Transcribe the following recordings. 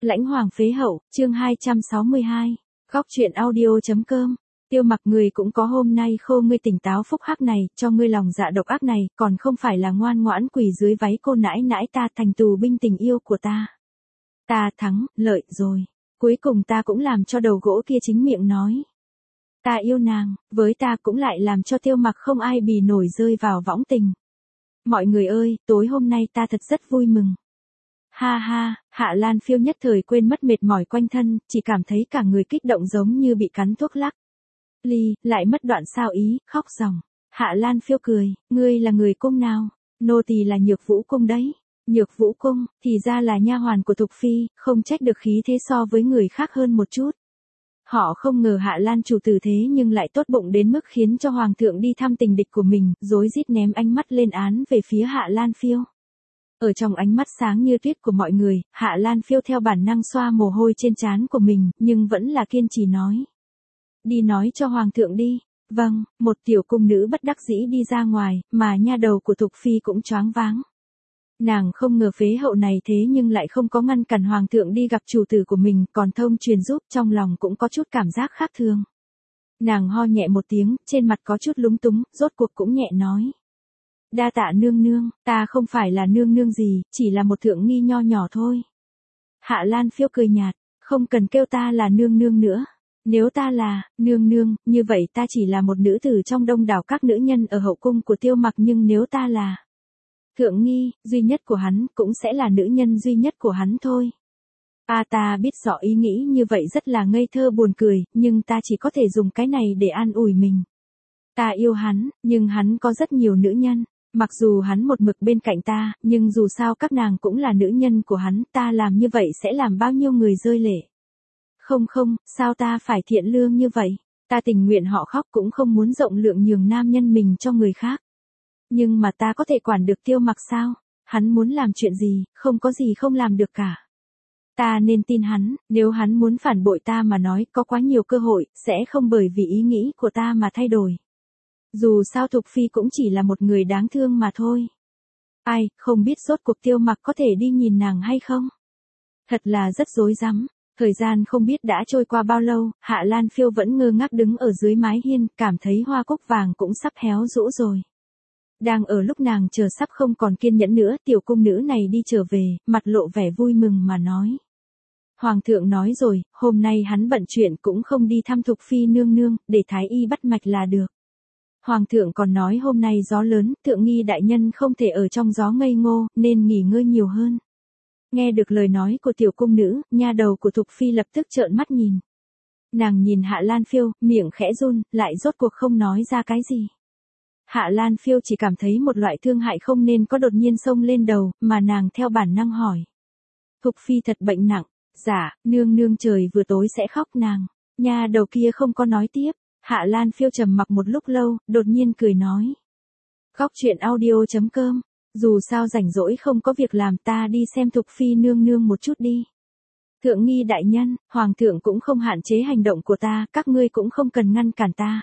Lãnh hoàng phế hậu, chương 262. Góc truyện audio.com. Tiêu Mặc, người cũng có hôm nay khô ngươi tỉnh táo phúc hắc này, cho ngươi lòng dạ độc ác này, còn không phải là ngoan ngoãn quỳ dưới váy cô nãi nãi ta thành tù binh tình yêu của ta. Ta thắng, lợi rồi. Cuối cùng ta cũng làm cho đầu gỗ kia chính miệng nói. Ta yêu nàng, với ta cũng lại làm cho Tiêu Mặc không ai bì nổi rơi vào võng tình. Mọi người ơi, tối hôm nay ta thật rất vui mừng. Ha ha, Hạ Lan Phiêu nhất thời quên mất mệt mỏi quanh thân, chỉ cảm thấy cả người kích động giống như bị cắn thuốc lắc. Lại mất đoạn sao ý, khóc ròng. Hạ Lan Phiêu cười, ngươi là người cung nào? Nô tỳ là Nhược Vũ cung đấy. Nhược Vũ cung, thì ra là nha hoàn của Thục Phi, không trách được khí thế so với người khác hơn một chút. Họ không ngờ Hạ Lan chủ tử thế nhưng lại tốt bụng đến mức khiến cho Hoàng thượng đi thăm tình địch của mình, rối rít ném ánh mắt lên án về phía Hạ Lan Phiêu. Ở trong ánh mắt sáng như tuyết của mọi người, Hạ Lan Phiêu theo bản năng xoa mồ hôi trên trán của mình, nhưng vẫn là kiên trì nói. Đi nói cho Hoàng thượng đi. Vâng, một tiểu cung nữ bất đắc dĩ đi ra ngoài, mà nha đầu của Thục Phi cũng choáng váng. Nàng không ngờ phế hậu này thế nhưng lại không có ngăn cản Hoàng thượng đi gặp chủ tử của mình, còn thông truyền giúp, trong lòng cũng có chút cảm giác khác thường. Nàng ho nhẹ một tiếng, trên mặt có chút lúng túng, rốt cuộc cũng nhẹ nói. Đa tạ nương nương, ta không phải là nương nương gì, chỉ là một thượng nghi nho nhỏ thôi. Hạ Lan Phiêu cười nhạt, không cần kêu ta là nương nương nữa. Nếu ta là nương nương, như vậy ta chỉ là một nữ tử trong đông đảo các nữ nhân ở hậu cung của Tiêu Mặc, nhưng nếu ta là thượng nghi, duy nhất của hắn, cũng sẽ là nữ nhân duy nhất của hắn thôi. Ta biết rõ ý nghĩ như vậy rất là ngây thơ buồn cười, nhưng ta chỉ có thể dùng cái này để an ủi mình. Ta yêu hắn, nhưng hắn có rất nhiều nữ nhân. Mặc dù hắn một mực bên cạnh ta, nhưng dù sao các nàng cũng là nữ nhân của hắn, ta làm như vậy sẽ làm bao nhiêu người rơi lệ. Không, sao ta phải thiện lương như vậy? Ta tình nguyện họ khóc cũng không muốn rộng lượng nhường nam nhân mình cho người khác. Nhưng mà ta có thể quản được Tiêu Mặc sao? Hắn muốn làm chuyện gì, không có gì không làm được cả. Ta nên tin hắn, nếu hắn muốn phản bội ta mà nói có quá nhiều cơ hội, sẽ không bởi vì ý nghĩ của ta mà thay đổi. Dù sao Thục Phi cũng chỉ là một người đáng thương mà thôi. Ai, không biết rốt cuộc Tiêu Mặc có thể đi nhìn nàng hay không? Thật là rất rối rắm. Thời gian không biết đã trôi qua bao lâu, Hạ Lan Phiêu vẫn ngơ ngác đứng ở dưới mái hiên, cảm thấy hoa cúc vàng cũng sắp héo rũ rồi. Đang ở lúc nàng chờ sắp không còn kiên nhẫn nữa, tiểu cung nữ này đi trở về, mặt lộ vẻ vui mừng mà nói. Hoàng thượng nói rồi, hôm nay hắn bận chuyện cũng không đi thăm Thục Phi nương nương, để thái y bắt mạch là được. Hoàng thượng còn nói hôm nay gió lớn, thượng nghi đại nhân không thể ở trong gió ngây ngô, nên nghỉ ngơi nhiều hơn. Nghe được lời nói của tiểu cung nữ, nha đầu của Thục Phi lập tức trợn mắt nhìn. Nàng nhìn Hạ Lan Phiêu, miệng khẽ run, lại rốt cuộc không nói ra cái gì. Hạ Lan Phiêu chỉ cảm thấy một loại thương hại không nên có đột nhiên xông lên đầu, mà nàng theo bản năng hỏi. Thục Phi thật bệnh nặng. Dạ, nương nương trời vừa tối sẽ khóc nàng. Nha đầu kia không có nói tiếp. Hạ Lan Phiêu trầm mặc một lúc lâu, đột nhiên cười nói. Góc truyện audio.com. Dù sao rảnh rỗi không có việc làm, ta đi xem Thục Phi nương nương một chút đi. Thượng nghi đại nhân, Hoàng thượng cũng không hạn chế hành động của ta, các ngươi cũng không cần ngăn cản ta.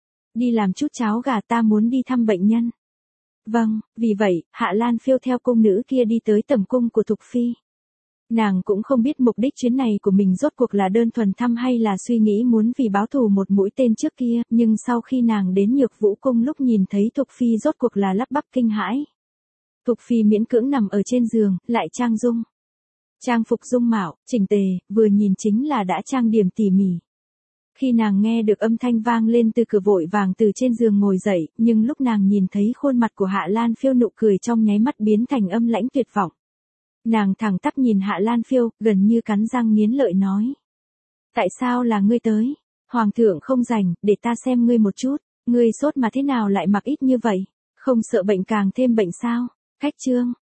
Đi làm chút cháo gà, ta muốn đi thăm bệnh nhân. Vâng, vì vậy, Hạ Lan Phiêu theo cung nữ kia đi tới tẩm cung của Thục Phi. Nàng cũng không biết mục đích chuyến này của mình rốt cuộc là đơn thuần thăm hay là suy nghĩ muốn vì báo thù một mũi tên trước kia, nhưng sau khi nàng đến Nhược Vũ cung lúc nhìn thấy Thục Phi rốt cuộc là lắp bắp kinh hãi. Thục Phi miễn cưỡng nằm ở trên giường, lại trang dung. Trang phục dung mạo, chỉnh tề, vừa nhìn chính là đã trang điểm tỉ mỉ. Khi nàng nghe được âm thanh vang lên từ cửa vội vàng từ trên giường ngồi dậy, nhưng lúc nàng nhìn thấy khuôn mặt của Hạ Lan Phiêu nụ cười trong nháy mắt biến thành âm lãnh tuyệt vọng. Nàng thẳng tắp nhìn Hạ Lan Phiêu, gần như cắn răng nghiến lợi nói. Tại sao là ngươi tới? Hoàng thượng không rảnh, để ta xem ngươi một chút. Ngươi sốt mà thế nào lại mặc ít như vậy? Không sợ bệnh càng thêm bệnh sao? Khách trương,